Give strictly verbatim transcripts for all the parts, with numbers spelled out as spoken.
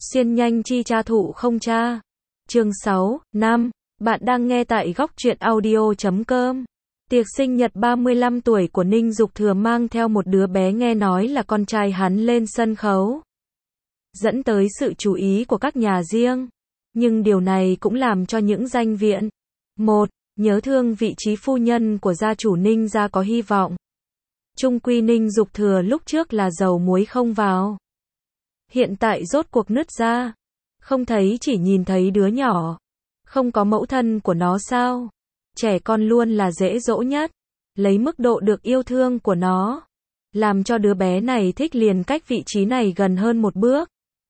Xuyên nhanh chi cha thụ không cha. Chương sáu, năm. Bạn đang nghe tại góc truyện audio chấm com. Tiệc sinh nhật ba mươi lăm tuổi của Ninh Dục Thừa mang theo một đứa bé nghe nói là con trai hắn lên sân khấu, dẫn tới sự chú ý của các nhà riêng. Nhưng điều này cũng làm cho những danh viện một nhớ thương vị trí phu nhân của gia chủ Ninh gia có hy vọng. Chung quy Ninh Dục Thừa lúc trước là dầu muối không vào, hiện tại rốt cuộc nứt ra. Không thấy chỉ nhìn thấy đứa nhỏ, không có mẫu thân của nó sao? Trẻ con luôn là dễ dỗ nhất, lấy mức độ được yêu thương của nó, làm cho đứa bé này thích liền cách vị trí này gần hơn một bước.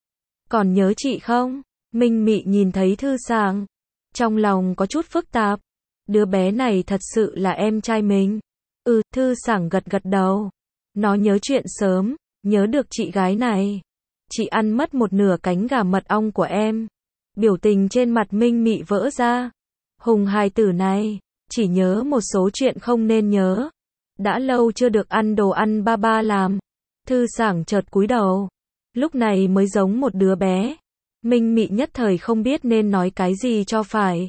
Còn nhớ chị không? Minh Mị nhìn thấy Thư Sảng, trong lòng có chút phức tạp. Đứa bé này thật sự là em trai mình. Ừ, Thư Sảng gật gật đầu. Nó nhớ chuyện sớm, nhớ được chị gái này. Chị ăn mất một nửa cánh gà mật ong của em. Biểu tình trên mặt Minh Mị vỡ ra. Hùng hài tử này, chỉ nhớ một số chuyện không nên nhớ. Đã lâu chưa được ăn đồ ăn ba ba làm. Thư Sảng chợt cúi đầu, lúc này mới giống một đứa bé. Minh Mị nhất thời không biết nên nói cái gì cho phải.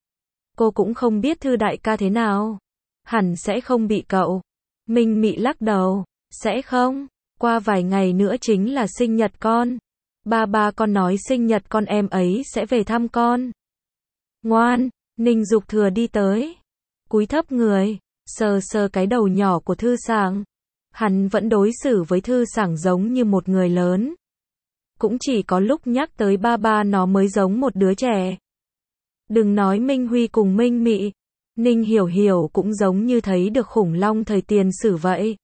Cô cũng không biết Thư đại ca thế nào. Hẳn sẽ không bị cậu. Minh Mị lắc đầu, sẽ không. Qua vài ngày nữa chính là sinh nhật con. Ba ba con nói sinh nhật con em ấy sẽ về thăm con. Ngoan. Ninh Dục Thừa đi tới, cúi thấp người, sờ sờ cái đầu nhỏ của Thư Sảng. Hắn vẫn đối xử với Thư Sảng giống như một người lớn. Cũng chỉ có lúc nhắc tới ba ba nó mới giống một đứa trẻ. Đừng nói Minh Huy cùng Minh Mị, Ninh Hiểu Hiểu cũng giống như thấy được khủng long thời tiền sử vậy.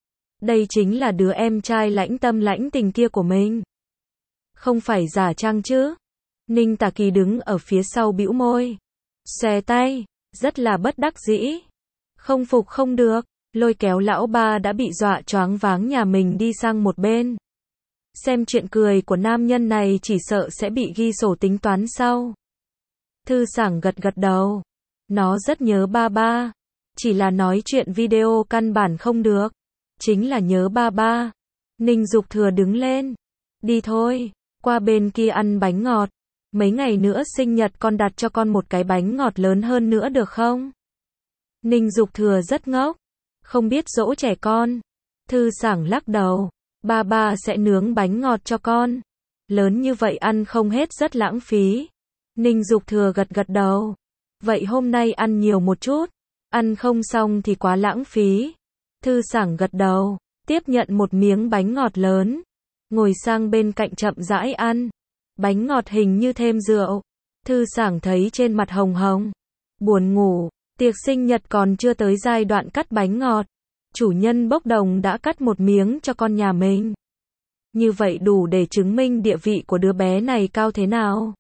Đây chính là đứa em trai lãnh tâm lãnh tình kia của mình. Không phải giả trang chứ? Ninh Tà Kỳ đứng ở phía sau bĩu môi, xòe tay, rất là bất đắc dĩ. Không phục không được, lôi kéo lão ba đã bị dọa choáng váng nhà mình đi sang một bên. Xem chuyện cười của nam nhân này chỉ sợ sẽ bị ghi sổ tính toán sau. Thư Sảng gật gật đầu. Nó rất nhớ ba ba. Chỉ là nói chuyện video căn bản không được. Chính là nhớ ba ba. Ninh Dục Thừa đứng lên. Đi thôi, qua bên kia ăn bánh ngọt. Mấy ngày nữa sinh nhật con đặt cho con một cái bánh ngọt lớn hơn nữa được không? Ninh Dục Thừa rất ngốc. Không biết dỗ trẻ con. Thư Sảng lắc đầu. Ba ba sẽ nướng bánh ngọt cho con. Lớn như vậy ăn không hết rất lãng phí. Ninh Dục Thừa gật gật đầu. Vậy hôm nay ăn nhiều một chút. Ăn không xong thì quá lãng phí. Thư Sảng gật đầu, tiếp nhận một miếng bánh ngọt lớn. Ngồi sang bên cạnh chậm rãi ăn. Bánh ngọt hình như thêm rượu. Thư Sảng thấy trên mặt hồng hồng. Buồn ngủ, tiệc sinh nhật còn chưa tới giai đoạn cắt bánh ngọt. Chủ nhân bốc đồng đã cắt một miếng cho con nhà mình. Như vậy đủ để chứng minh địa vị của đứa bé này cao thế nào.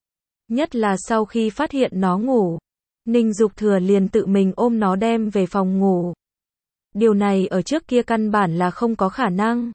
Nhất là sau khi phát hiện nó ngủ, Ninh Dục Thừa liền tự mình ôm nó đem về phòng ngủ. Điều này ở trước kia căn bản là không có khả năng.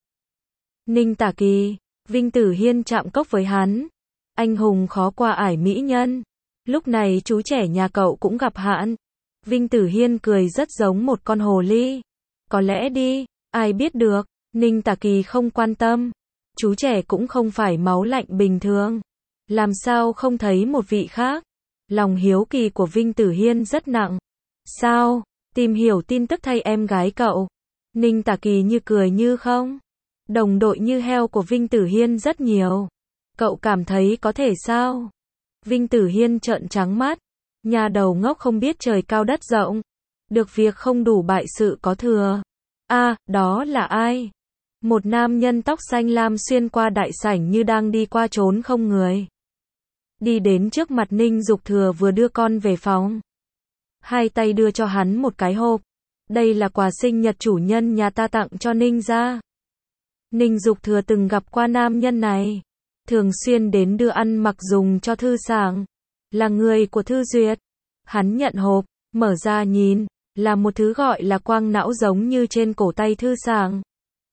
Ninh Tà Kỳ, Vinh Tử Hiên chạm cốc với hắn. Anh hùng khó qua ải mỹ nhân. Lúc này chú trẻ nhà cậu cũng gặp hạn. Vinh Tử Hiên cười rất giống một con hồ ly. Có lẽ đi, ai biết được. Ninh Tà Kỳ không quan tâm. Chú trẻ cũng không phải máu lạnh bình thường. Làm sao không thấy một vị khác. Lòng hiếu kỳ của Vinh Tử Hiên rất nặng. Sao? Tìm hiểu tin tức thay em gái cậu. Ninh Tà Kỳ như cười như không. Đồng đội như heo của Vinh Tử Hiên rất nhiều. Cậu cảm thấy có thể sao? Vinh Tử Hiên trợn trắng mắt. Nhà đầu ngốc không biết trời cao đất rộng. Được việc không đủ bại sự có thừa. A, à, đó là ai? Một nam nhân tóc xanh lam xuyên qua đại sảnh như đang đi qua trốn không người. Đi đến trước mặt Ninh Dục Thừa vừa đưa con về phòng. Hai tay đưa cho hắn một cái hộp. Đây là quà sinh nhật chủ nhân nhà ta tặng cho Ninh gia. Ninh Dục Thừa từng gặp qua nam nhân này. Thường xuyên đến đưa ăn mặc dùng cho Thư Sảng. Là người của Thư Duyệt. Hắn nhận hộp, mở ra nhìn. Là một thứ gọi là quang não giống như trên cổ tay Thư Sảng.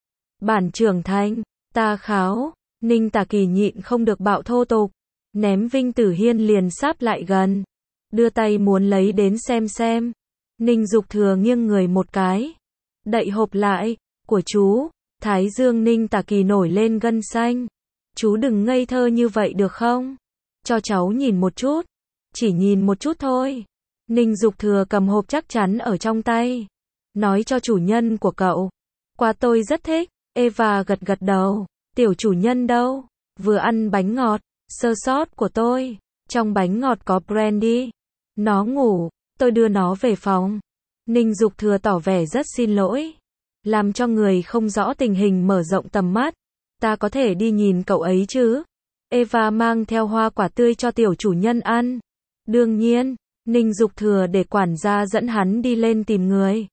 Bản trưởng thành, ta kháo. Ninh Tà Kỳ nhịn không được bạo thô tục. Ném Vinh Tử Hiên liền sáp lại gần. Đưa tay muốn lấy đến xem xem. Ninh Dục Thừa nghiêng người một cái. Đậy hộp lại. Của chú. Thái dương Ninh Tà Kỳ nổi lên gân xanh. Chú đừng ngây thơ như vậy được không? Cho cháu nhìn một chút. Chỉ nhìn một chút thôi. Ninh Dục Thừa cầm hộp chắc chắn ở trong tay. Nói cho chủ nhân của cậu. Quà tôi rất thích. Eva gật gật đầu. Tiểu chủ nhân đâu? Vừa ăn bánh ngọt. Sơ sót của tôi. Trong bánh ngọt có brandy. Nó ngủ. Tôi đưa nó về phòng. Ninh Dục Thừa tỏ vẻ rất xin lỗi. Làm cho người không rõ tình hình mở rộng tầm mắt. Ta có thể đi nhìn cậu ấy chứ? Eva mang theo hoa quả tươi cho tiểu chủ nhân ăn. Đương nhiên, Ninh Dục Thừa để quản gia dẫn hắn đi lên tìm người.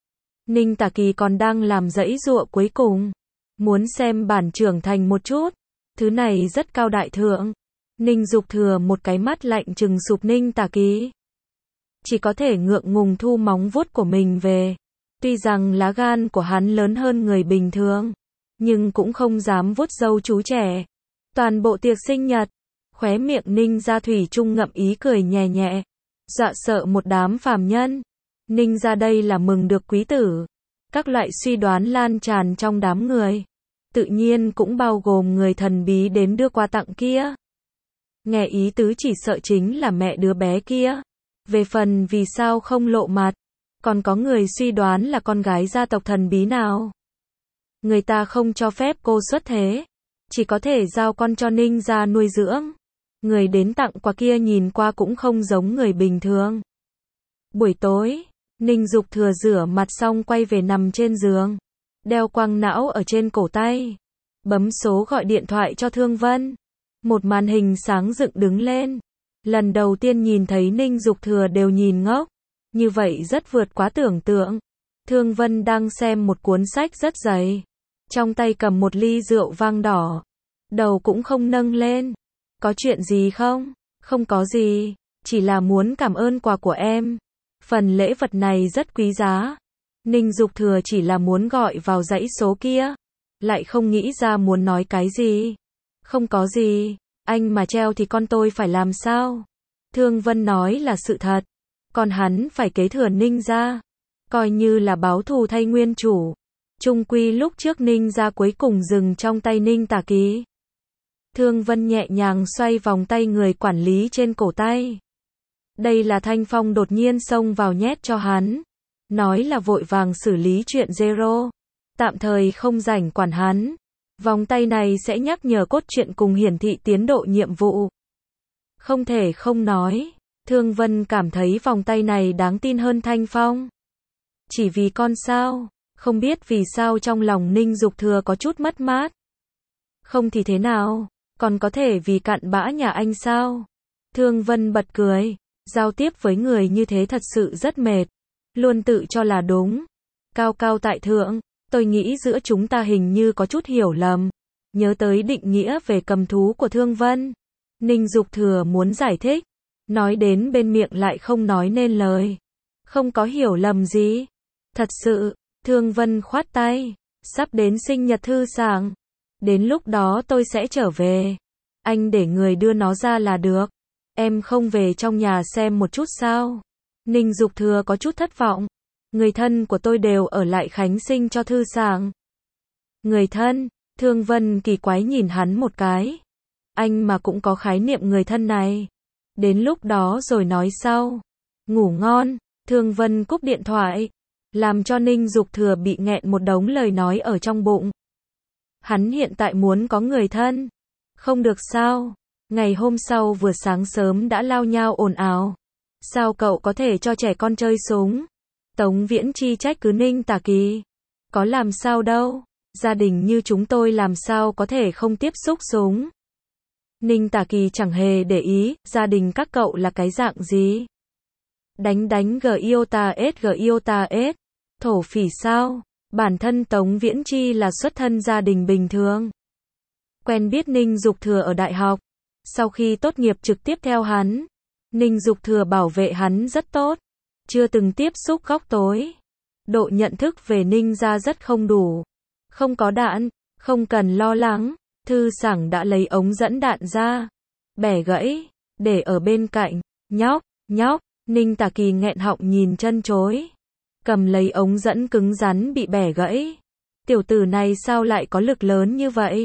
Ninh Tả Kỳ còn đang làm dãy giụa cuối cùng. Muốn xem bản trưởng thành một chút. Thứ này rất cao đại thượng. Ninh Dục Thừa một cái mắt lạnh trừng sụp Ninh Tả Kỳ. Chỉ có thể ngượng ngùng thu móng vuốt của mình về. Tuy rằng lá gan của hắn lớn hơn người bình thường, nhưng cũng không dám vuốt râu chú trẻ. Toàn bộ tiệc sinh nhật, khóe miệng Ninh Gia thủy chung ngậm ý cười nhẹ nhẹ, dọa sợ một đám phàm nhân. Ninh Gia đây là mừng được quý tử. Các loại suy đoán lan tràn trong đám người, tự nhiên cũng bao gồm người thần bí đến đưa quà tặng kia. Nghe ý tứ chỉ sợ chính là mẹ đứa bé kia. Về phần vì sao không lộ mặt, còn có người suy đoán là con gái gia tộc thần bí nào. Người ta không cho phép cô xuất thế, chỉ có thể giao con cho Ninh Gia nuôi dưỡng. Người đến tặng quà kia nhìn qua cũng không giống người bình thường. Buổi tối, Ninh Dục Thừa rửa mặt xong quay về nằm trên giường, đeo quang não ở trên cổ tay, bấm số gọi điện thoại cho Thương Vân. Một màn hình sáng dựng đứng lên. Lần đầu tiên nhìn thấy Ninh Dục Thừa đều nhìn ngốc. Như vậy rất vượt quá tưởng tượng. Thương Vân đang xem một cuốn sách rất dày. Trong tay cầm một ly rượu vang đỏ. Đầu cũng không nâng lên. Có chuyện gì không? Không có gì. Chỉ là muốn cảm ơn quà của em. Phần lễ vật này rất quý giá. Ninh Dục Thừa chỉ là muốn gọi vào dãy số kia. Lại không nghĩ ra muốn nói cái gì. Không có gì. Anh mà treo thì con tôi phải làm sao? Thương Vân nói là sự thật. Còn hắn phải kế thừa Ninh Gia. Coi như là báo thù thay nguyên chủ. Chung quy lúc trước Ninh Gia cuối cùng dừng trong tay Ninh Tả Kỳ. Thương Vân nhẹ nhàng xoay vòng tay người quản lý trên cổ tay. Đây là Thanh Phong đột nhiên xông vào nhét cho hắn. Nói là vội vàng xử lý chuyện Zero. Tạm thời không rảnh quản hắn. Vòng tay này sẽ nhắc nhở cốt truyện cùng hiển thị tiến độ nhiệm vụ. Không thể không nói, Thương Vân cảm thấy vòng tay này đáng tin hơn Thanh Phong. Chỉ vì con sao, không biết vì sao trong lòng Ninh Dục Thừa có chút mất mát. Không thì thế nào, còn có thể vì cặn bã nhà anh sao? Thương Vân bật cười, giao tiếp với người như thế thật sự rất mệt, luôn tự cho là đúng, cao cao tại thượng. Tôi nghĩ giữa chúng ta hình như có chút hiểu lầm. Nhớ tới định nghĩa về cầm thú của Thương Vân. Ninh Dục Thừa muốn giải thích. Nói đến bên miệng lại không nói nên lời. Không có hiểu lầm gì. Thật sự, Thương Vân khoát tay. Sắp đến sinh nhật Thư Sảng. Đến lúc đó tôi sẽ trở về. Anh để người đưa nó ra là được. Em không về trong nhà xem một chút sao? Ninh Dục Thừa có chút thất vọng. Người thân của tôi đều ở lại khánh sinh cho Thư Sảng. Người thân? Thương Vân kỳ quái nhìn hắn một cái. Anh mà cũng có khái niệm người thân này. Đến lúc đó rồi nói sau. Ngủ ngon. Thương Vân cúp điện thoại. Làm cho Ninh Dục Thừa bị nghẹn một đống lời nói ở trong bụng. Hắn hiện tại muốn có người thân. Không được sao? Ngày hôm sau vừa sáng sớm đã lao nhao ồn ào. Sao cậu có thể cho trẻ con chơi súng? Tống Viễn Chi trách cứ Ninh Tả Kỳ. Có làm sao đâu, gia đình như chúng tôi làm sao có thể không tiếp xúc súng. Ninh Tả Kỳ chẳng hề để ý, gia đình các cậu là cái dạng gì. Đánh đánh G Iota S G Iota S, thổ phỉ sao, bản thân Tống Viễn Chi là xuất thân gia đình bình thường. Quen biết Ninh Dục Thừa ở đại học, sau khi tốt nghiệp trực tiếp theo hắn. Ninh Dục Thừa bảo vệ hắn rất tốt. Chưa từng tiếp xúc góc tối. Độ nhận thức về Ninh Gia rất không đủ. Không có đạn, không cần lo lắng. Thư Sảng đã lấy ống dẫn đạn ra. Bẻ gãy, để ở bên cạnh. Nhóc, nhóc, Ninh Tả Kỳ nghẹn họng nhìn chân chối. Cầm lấy ống dẫn cứng rắn bị bẻ gãy. Tiểu tử này sao lại có lực lớn như vậy?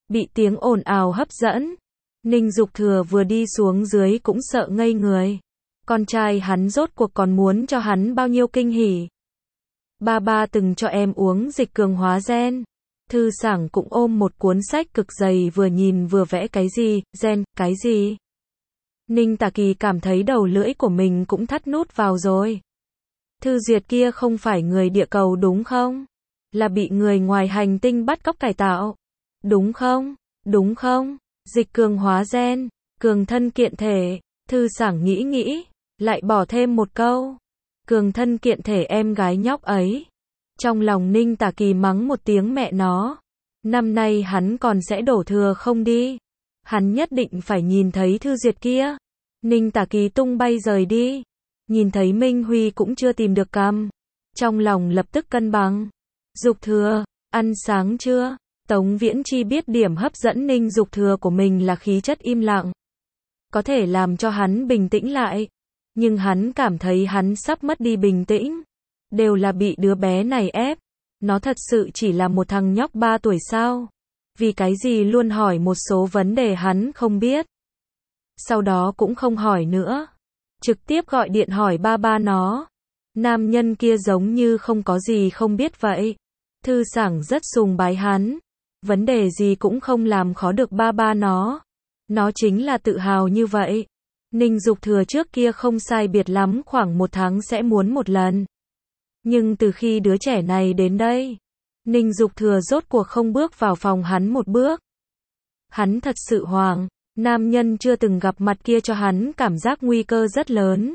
bị tiếng ồn ào hấp dẫn. Ninh Dục Thừa vừa đi xuống dưới cũng sợ ngây người. Con trai hắn rốt cuộc còn muốn cho hắn bao nhiêu kinh hỉ. Ba ba từng cho em uống dịch cường hóa gen. Thư Sảng cũng ôm một cuốn sách cực dày vừa nhìn vừa vẽ cái gì, gen, cái gì. Ninh Tả Kỳ cảm thấy đầu lưỡi của mình cũng thắt nút vào rồi. Thư Duyệt kia không phải người địa cầu đúng không? Là bị người ngoài hành tinh bắt cóc cải tạo. Đúng không? Đúng không? Dịch cường hóa gen, cường thân kiện thể. Thư Sảng nghĩ nghĩ, lại bỏ thêm một câu. Cường thân kiện thể em gái nhóc ấy. Trong lòng Ninh Tả Kỳ mắng một tiếng mẹ nó. Năm nay hắn còn sẽ đổ thừa không đi. Hắn nhất định phải nhìn thấy Thư Duyệt kia. Ninh Tả Kỳ tung bay rời đi. Nhìn thấy Minh Huy cũng chưa tìm được cằm. Trong lòng lập tức cân bằng. Dục Thừa, ăn sáng chưa? Tống Viễn Chi biết điểm hấp dẫn Ninh Dục Thừa của mình là khí chất im lặng. Có thể làm cho hắn bình tĩnh lại. Nhưng hắn cảm thấy hắn sắp mất đi bình tĩnh. Đều là bị đứa bé này ép. Nó thật sự chỉ là một thằng nhóc ba tuổi sao? Vì cái gì luôn hỏi một số vấn đề hắn không biết. Sau đó cũng không hỏi nữa. Trực tiếp gọi điện hỏi ba ba nó. Nam nhân kia giống như không có gì không biết vậy. Thư Sảng rất sùng bái hắn. Vấn đề gì cũng không làm khó được ba ba nó. Nó chính là tự hào như vậy. Ninh Dục Thừa trước kia không sai biệt lắm khoảng một tháng sẽ muốn một lần. Nhưng từ khi đứa trẻ này đến đây, Ninh Dục Thừa rốt cuộc không bước vào phòng hắn một bước. Hắn thật sự hoảng, nam nhân chưa từng gặp mặt kia cho hắn cảm giác nguy cơ rất lớn.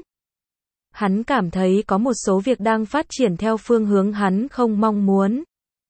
Hắn cảm thấy có một số việc đang phát triển theo phương hướng hắn không mong muốn.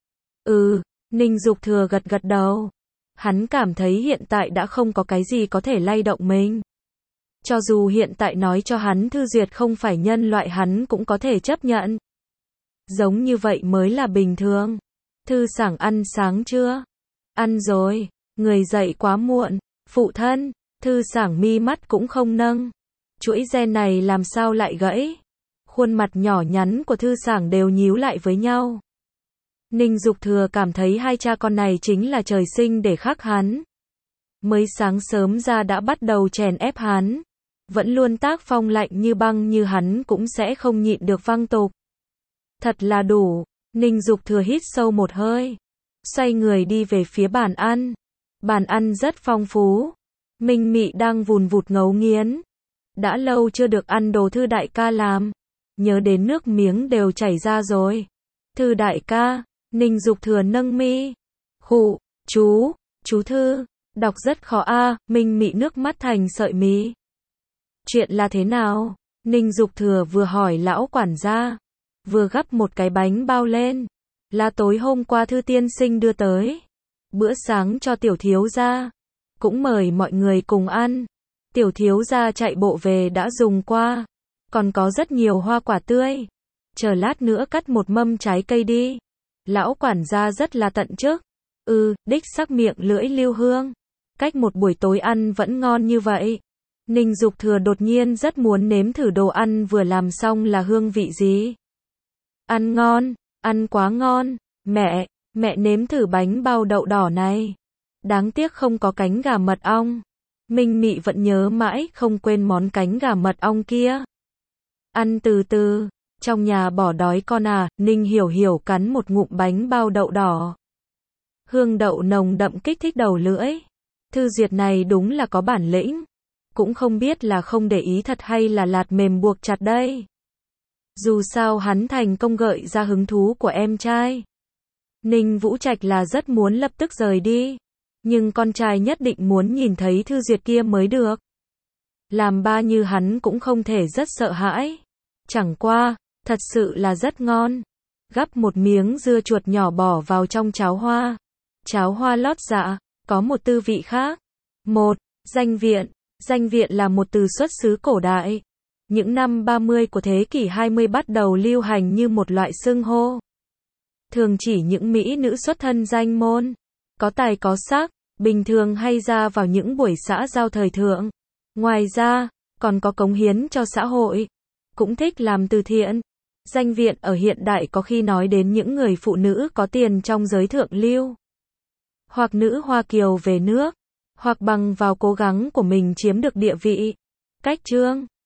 Ừ, Ninh Dục Thừa gật gật đầu. Hắn cảm thấy hiện tại đã không có cái gì có thể lay động mình. Cho dù hiện tại nói cho hắn Thư Duyệt không phải nhân loại hắn cũng có thể chấp nhận. Giống như vậy mới là bình thường. Thư Sảng ăn sáng chưa? Ăn rồi. Người dậy quá muộn. Phụ thân. Thư Sảng mi mắt cũng không nâng. Chuỗi gen này làm sao lại gãy? Khuôn mặt nhỏ nhắn của Thư Sảng đều nhíu lại với nhau. Ninh Dục Thừa cảm thấy hai cha con này chính là trời sinh để khắc hắn. Mới sáng sớm ra đã bắt đầu chèn ép hắn. Vẫn luôn tác phong lạnh như băng như hắn cũng sẽ không nhịn được văng tục. Thật là đủ. Ninh Dục Thừa hít sâu một hơi. Xoay người đi về phía bàn ăn. Bàn ăn rất phong phú. Minh Mị đang vùn vụt ngấu nghiến. Đã lâu chưa được ăn đồ Thư đại ca làm. Nhớ đến nước miếng đều chảy ra rồi. Thư đại ca. Ninh Dục Thừa nâng mi. Khụ, chú, chú Thư. Đọc rất khó a. À, Minh Mị nước mắt thành sợi mí. Chuyện là thế nào? Ninh Dục Thừa vừa hỏi lão quản gia. Vừa gắp một cái bánh bao lên. Là tối hôm qua Thư tiên sinh đưa tới. Bữa sáng cho tiểu thiếu gia. Cũng mời mọi người cùng ăn. Tiểu thiếu gia chạy bộ về đã dùng qua. Còn có rất nhiều hoa quả tươi. Chờ lát nữa cắt một mâm trái cây đi. Lão quản gia rất là tận chức. Ừ, đích sắc miệng lưỡi lưu hương. Cách một buổi tối ăn vẫn ngon như vậy. Ninh Dục Thừa đột nhiên rất muốn nếm thử đồ ăn vừa làm xong là hương vị gì. Ăn ngon, ăn quá ngon. Mẹ, mẹ nếm thử bánh bao đậu đỏ này. Đáng tiếc không có cánh gà mật ong. Minh Mị vẫn nhớ mãi không quên món cánh gà mật ong kia. Ăn từ từ, trong nhà bỏ đói con à. Ninh Hiểu Hiểu cắn một ngụm bánh bao đậu đỏ. Hương đậu nồng đậm kích thích đầu lưỡi. Thư Duyệt này đúng là có bản lĩnh. Cũng không biết là không để ý thật hay là lạt mềm buộc chặt đây. Dù sao hắn thành công gợi ra hứng thú của em trai. Ninh Vũ Trạch là rất muốn lập tức rời đi. Nhưng con trai nhất định muốn nhìn thấy Thư Duyệt kia mới được. Làm ba như hắn cũng không thể rất sợ hãi. Chẳng qua, thật sự là rất ngon. Gắp một miếng dưa chuột nhỏ bỏ vào trong cháo hoa. Cháo hoa lót dạ, có một tư vị khác. Một, danh viện. Danh viện là một từ xuất xứ cổ đại. Những năm ba mươi của thế kỷ hai mươi bắt đầu lưu hành như một loại xưng hô. Thường chỉ những mỹ nữ xuất thân danh môn, có tài có sắc, bình thường hay ra vào những buổi xã giao thời thượng. Ngoài ra, còn có cống hiến cho xã hội. Cũng thích làm từ thiện. Danh viện ở hiện đại có khi nói đến những người phụ nữ có tiền trong giới thượng lưu. hoặc nữ Hoa Kiều về nước, hoặc bằng vào cố gắng của mình chiếm được địa vị. Cách chương